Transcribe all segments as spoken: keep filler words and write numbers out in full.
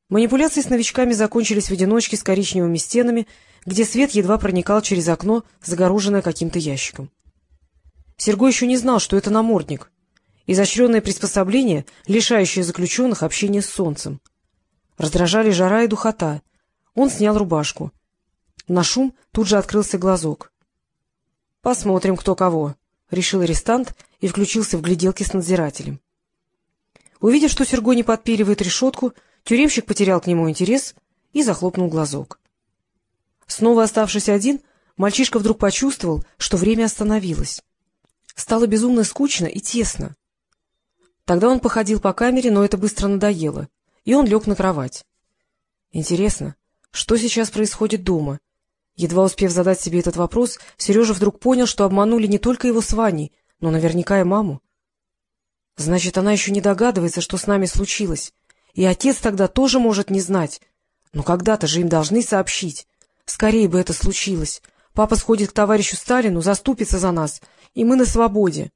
Манипуляции с новичками закончились в одиночке с коричневыми стенами, где свет едва проникал через окно, загороженное каким-то ящиком. Серго еще не знал, что это намордник, изощренное приспособление, лишающее заключенных общения с солнцем. Раздражали жара и духота. Он снял рубашку. На шум тут же открылся глазок. — Посмотрим, кто кого, — решил арестант и включился в гляделки с надзирателем. Увидев, что Серго не подпиливает решетку, тюремщик потерял к нему интерес и захлопнул глазок. Снова оставшись один, мальчишка вдруг почувствовал, что время остановилось. Стало безумно скучно и тесно. Тогда он походил по камере, но это быстро надоело, и он лег на кровать. Интересно, что сейчас происходит дома? Едва успев задать себе этот вопрос, Сережа вдруг понял, что обманули не только его с Ваней, но наверняка и маму. Значит, она еще не догадывается, что с нами случилось. И отец тогда тоже может не знать. Но когда-то же им должны сообщить. Скорее бы это случилось. Папа сходит к товарищу Сталину, заступится за нас, и мы на свободе.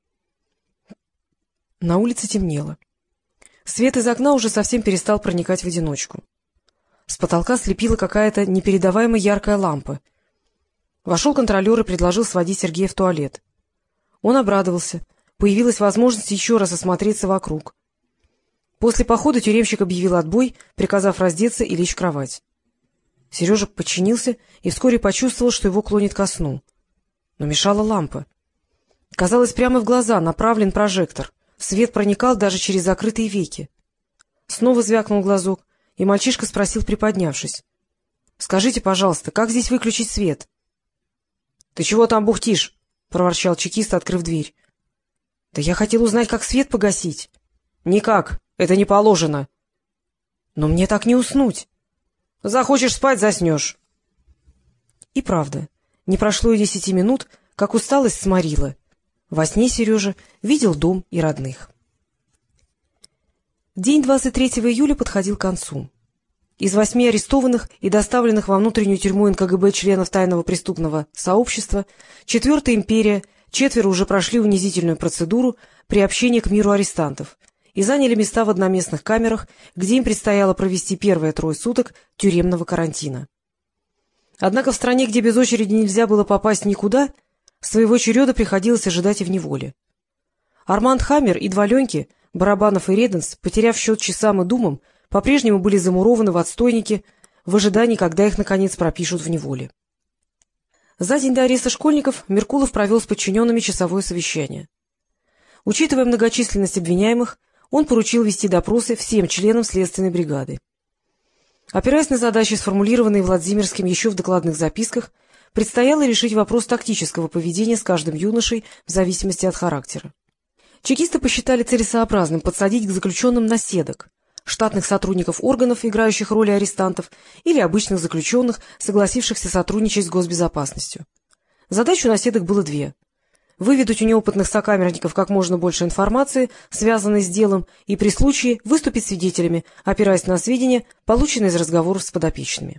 На улице темнело. Свет из окна уже совсем перестал проникать в одиночку. С потолка слепила какая-то непередаваемо яркая лампа. Вошел контролер и предложил сводить Сергея в туалет. Он обрадовался. Появилась возможность еще раз осмотреться вокруг. После похода тюремщик объявил отбой, приказав раздеться и лечь в кровать. Сережа подчинился и вскоре почувствовал, что его клонит ко сну. Но мешала лампа. Казалось, прямо в глаза направлен прожектор. Свет проникал даже через закрытые веки. Снова звякнул глазок, и мальчишка спросил, приподнявшись: — Скажите, пожалуйста, как здесь выключить свет? — Ты чего там бухтишь? — проворчал чекист, открыв дверь. — Да я хотел узнать, как свет погасить. — Никак, это не положено. — Но мне так не уснуть. — Захочешь спать — заснешь. И правда, не прошло и десяти минут, как усталость сморила. Во сне Сережа видел дом и родных. День двадцать третьего июля подходил к концу. Из восьми арестованных и доставленных во внутреннюю тюрьму эн ка гэ бэ членов тайного преступного сообщества «Четвертая империя» четверо уже прошли унизительную процедуру приобщения к миру арестантов и заняли места в одноместных камерах, где им предстояло провести первые трое суток тюремного карантина. Однако в стране, где без очереди нельзя было попасть никуда, своего череда приходилось ожидать и в неволе. Арманд Хаммер и два Леньки, Барабанов и Реденс, потеряв счет часам и думам, по-прежнему были замурованы в отстойники в ожидании, когда их, наконец, пропишут в неволе. За день до ареста школьников Меркулов провел с подчиненными часовое совещание. Учитывая многочисленность обвиняемых, он поручил вести допросы всем членам следственной бригады. Опираясь на задачи, сформулированные Владимирским еще в докладных записках, предстояло решить вопрос тактического поведения с каждым юношей в зависимости от характера. Чекисты посчитали целесообразным подсадить к заключенным наседок, штатных сотрудников органов, играющих роли арестантов, или обычных заключенных, согласившихся сотрудничать с госбезопасностью. Задач у наседок было две: выведать у неопытных сокамерников как можно больше информации, связанной с делом, и при случае выступить свидетелями, опираясь на сведения, полученные из разговоров с подопечными.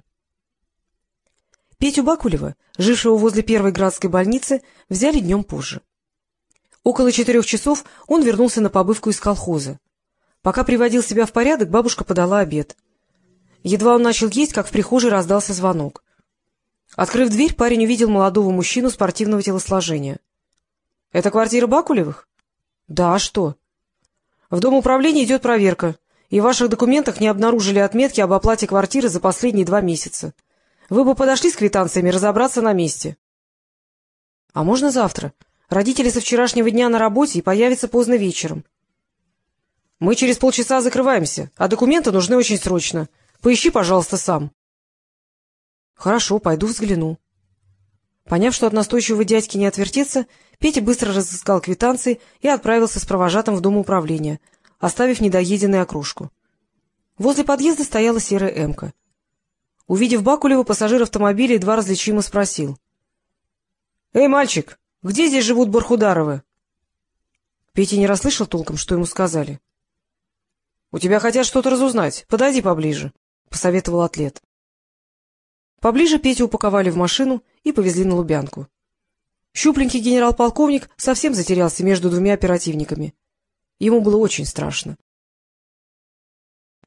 Петю Бакулева, жившего возле первой градской больницы, взяли днем позже. Около четырех часов он вернулся на побывку из колхоза. Пока приводил себя в порядок, бабушка подала обед. Едва он начал есть, как в прихожей раздался звонок. Открыв дверь, парень увидел молодого мужчину спортивного телосложения. — Это квартира Бакулевых? — Да, а что? — В дом управления идет проверка, и в ваших документах не обнаружили отметки об оплате квартиры за последние два месяца. Вы бы подошли с квитанциями разобраться на месте. — А можно завтра? Родители со вчерашнего дня на работе и появятся поздно вечером. — Мы через полчаса закрываемся, а документы нужны очень срочно. Поищи, пожалуйста, сам. — Хорошо, пойду взгляну. Поняв, что от настойчивого дядьки не отвертеться, Петя быстро разыскал квитанции и отправился с провожатым в дом управления, оставив недоеденную окрошку. Возле подъезда стояла серая эмка. Увидев Бакулева, пассажир автомобиля едва различимо спросил: — Эй, мальчик, где здесь живут Бархударовы? Петя не расслышал толком, что ему сказали. — У тебя хотят что-то разузнать. Подойди поближе, — посоветовал атлет. Поближе Петю упаковали в машину и повезли на Лубянку. Щупленький генерал-полковник совсем затерялся между двумя оперативниками. Ему было очень страшно.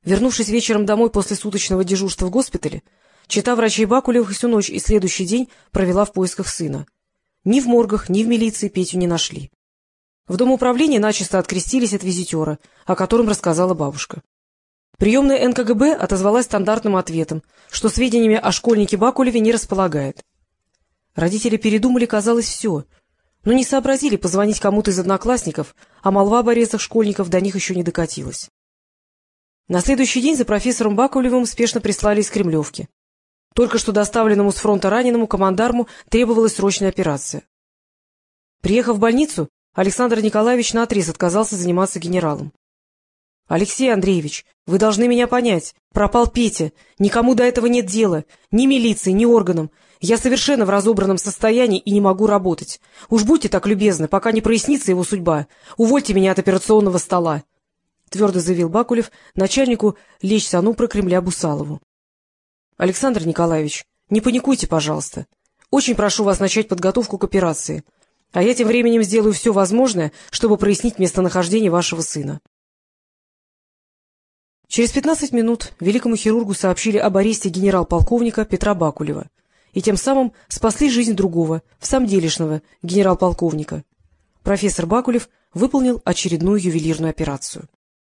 Вернувшись вечером домой после суточного дежурства в госпитале, чета врачей Бакулевых всю ночь и следующий день провела в поисках сына. Ни в моргах, ни в милиции Петю не нашли. В домоуправлении начисто открестились от визитера, о котором рассказала бабушка. Приемная эн ка гэ бэ отозвалась стандартным ответом, что сведениями о школьнике Бакулеве не располагает. Родители передумали, казалось, все, но не сообразили позвонить кому-то из одноклассников, а молва об арестах школьников до них еще не докатилась. На следующий день за профессором Бакулевым спешно прислали из Кремлевки. Только что доставленному с фронта раненому командарму требовалась срочная операция. Приехав в больницу, Александр Николаевич наотрез отказался заниматься генералом. — Алексей Андреевич, вы должны меня понять. Пропал Петя. Никому до этого нет дела. Ни милиции, ни органам. Я совершенно в разобранном состоянии и не могу работать. Уж будьте так любезны, пока не прояснится его судьба. Увольте меня от операционного стола. — твердо заявил Бакулев начальнику лечсанупра Кремля Бусалову. — Александр Николаевич, не паникуйте, пожалуйста. Очень прошу вас начать подготовку к операции, а я тем временем сделаю все возможное, чтобы прояснить местонахождение вашего сына. Через пятнадцать минут великому хирургу сообщили об аресте генерал-полковника Петра Бакулева и тем самым спасли жизнь другого, всамделишного генерал-полковника. Профессор Бакулев выполнил очередную ювелирную операцию.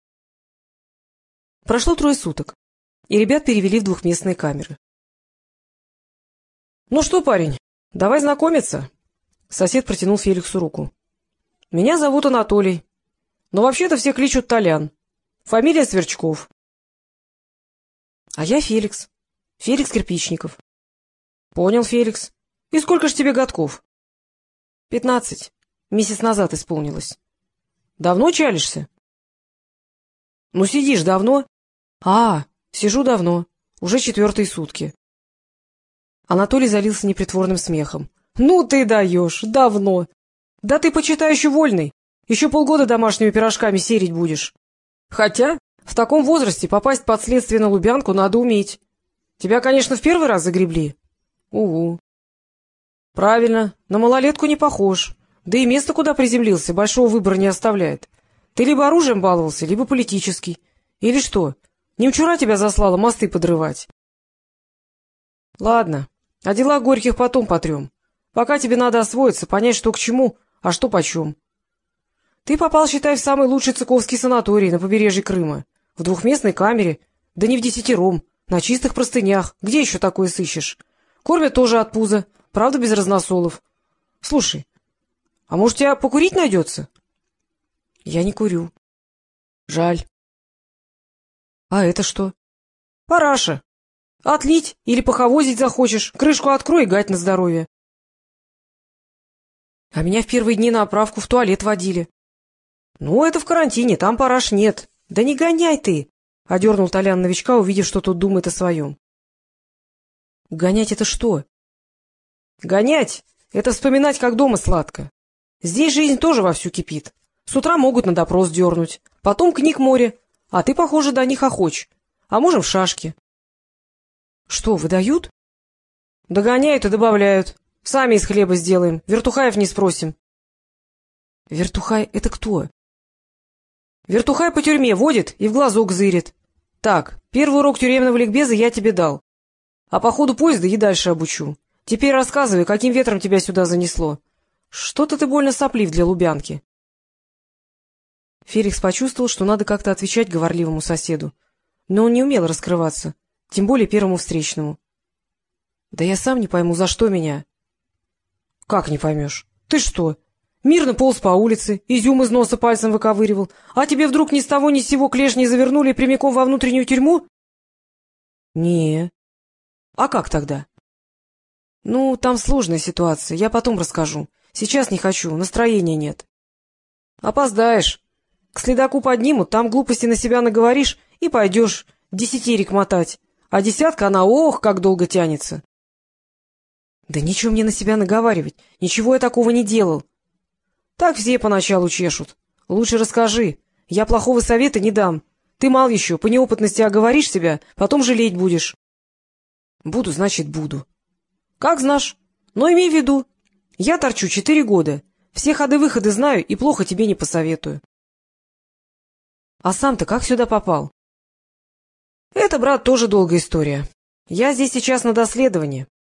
Прошло трое суток, и ребят перевели в двухместные камеры. — Ну что, парень, давай знакомиться. Сосед протянул Феликсу руку. — Меня зовут Анатолий, но вообще-то все кличут Толян. Фамилия Сверчков. — А я Феликс. Феликс Кирпичников. — Понял, Феликс. И сколько ж тебе годков? — Пятнадцать. Месяц назад исполнилось. — Давно чалишься? — Ну, сидишь давно? — А, сижу давно. Уже четвертые сутки. Анатолий залился непритворным смехом. — Ну ты даешь! Давно! Да ты, почитай, еще вольный. Еще полгода домашними пирожками серить будешь. Хотя в таком возрасте попасть под следствие на Лубянку надо уметь. Тебя, конечно, в первый раз загребли. — Угу. — Правильно, на малолетку не похож. Да и место, куда приземлился, большого выбора не оставляет. Ты либо оружием баловался, либо политический. Или что, немчура тебя заслала мосты подрывать? — Ладно, о делах горьких потом потрем. Пока тебе надо освоиться, понять, что к чему, а что почем. Ты попал, считай, в самый лучший цыковский санаторий на побережье Крыма. В двухместной камере, да не в десятером, на чистых простынях. Где еще такое сыщешь? Кормят тоже от пуза, правда, без разносолов. Слушай, а может, у тебя покурить найдется? — Я не курю. — Жаль. — А это что? — Параша. Отлить или поховозить захочешь, крышку открой и гать на здоровье. — А меня в первые дни на оправку в туалет водили. — Ну, это в карантине, там параш нет. — Да не гоняй ты! — одернул Толян новичка, увидев, что тот думает о своем. — Гонять — это что? — Гонять — это вспоминать, как дома сладко. Здесь жизнь тоже вовсю кипит. С утра могут на допрос дернуть, потом книг море, а ты, похоже, до них охоч. А можем в шашки. — Что, выдают? — Догоняют и добавляют. Сами из хлеба сделаем, вертухаев не спросим. — Вертухай — это кто? — Вертухай по тюрьме водит и в глазок зырит. Так, первый урок тюремного ликбеза я тебе дал. А по ходу поезда и дальше обучу. Теперь рассказывай, каким ветром тебя сюда занесло. Что-то ты больно соплив для Лубянки. Феликс почувствовал, что надо как-то отвечать говорливому соседу. Но он не умел раскрываться, тем более первому встречному. — Да я сам не пойму, за что меня. — Как не поймешь? Ты что, мирно полз по улице, изюм из носа пальцем выковыривал, а тебе вдруг ни с того ни с сего клешни завернули прямиком во внутреннюю тюрьму? — Не. — А как тогда? — Ну, там сложная ситуация, я потом расскажу. Сейчас не хочу, настроения нет. — Опоздаешь. К следаку поднимут, там глупости на себя наговоришь и пойдешь десятирик мотать. А десятка она, ох, как долго тянется. — Да нечего мне на себя наговаривать, ничего я такого не делал. — Так все поначалу чешут. Лучше расскажи, я плохого совета не дам. Ты мал еще, по неопытности оговоришь себя, потом жалеть будешь. — Буду, значит, буду. — Как знаешь, но имей в виду, я торчу четыре года, все ходы-выходы знаю и плохо тебе не посоветую. — А сам-то как сюда попал? — Это, брат, тоже долгая история. Я здесь сейчас на доследовании.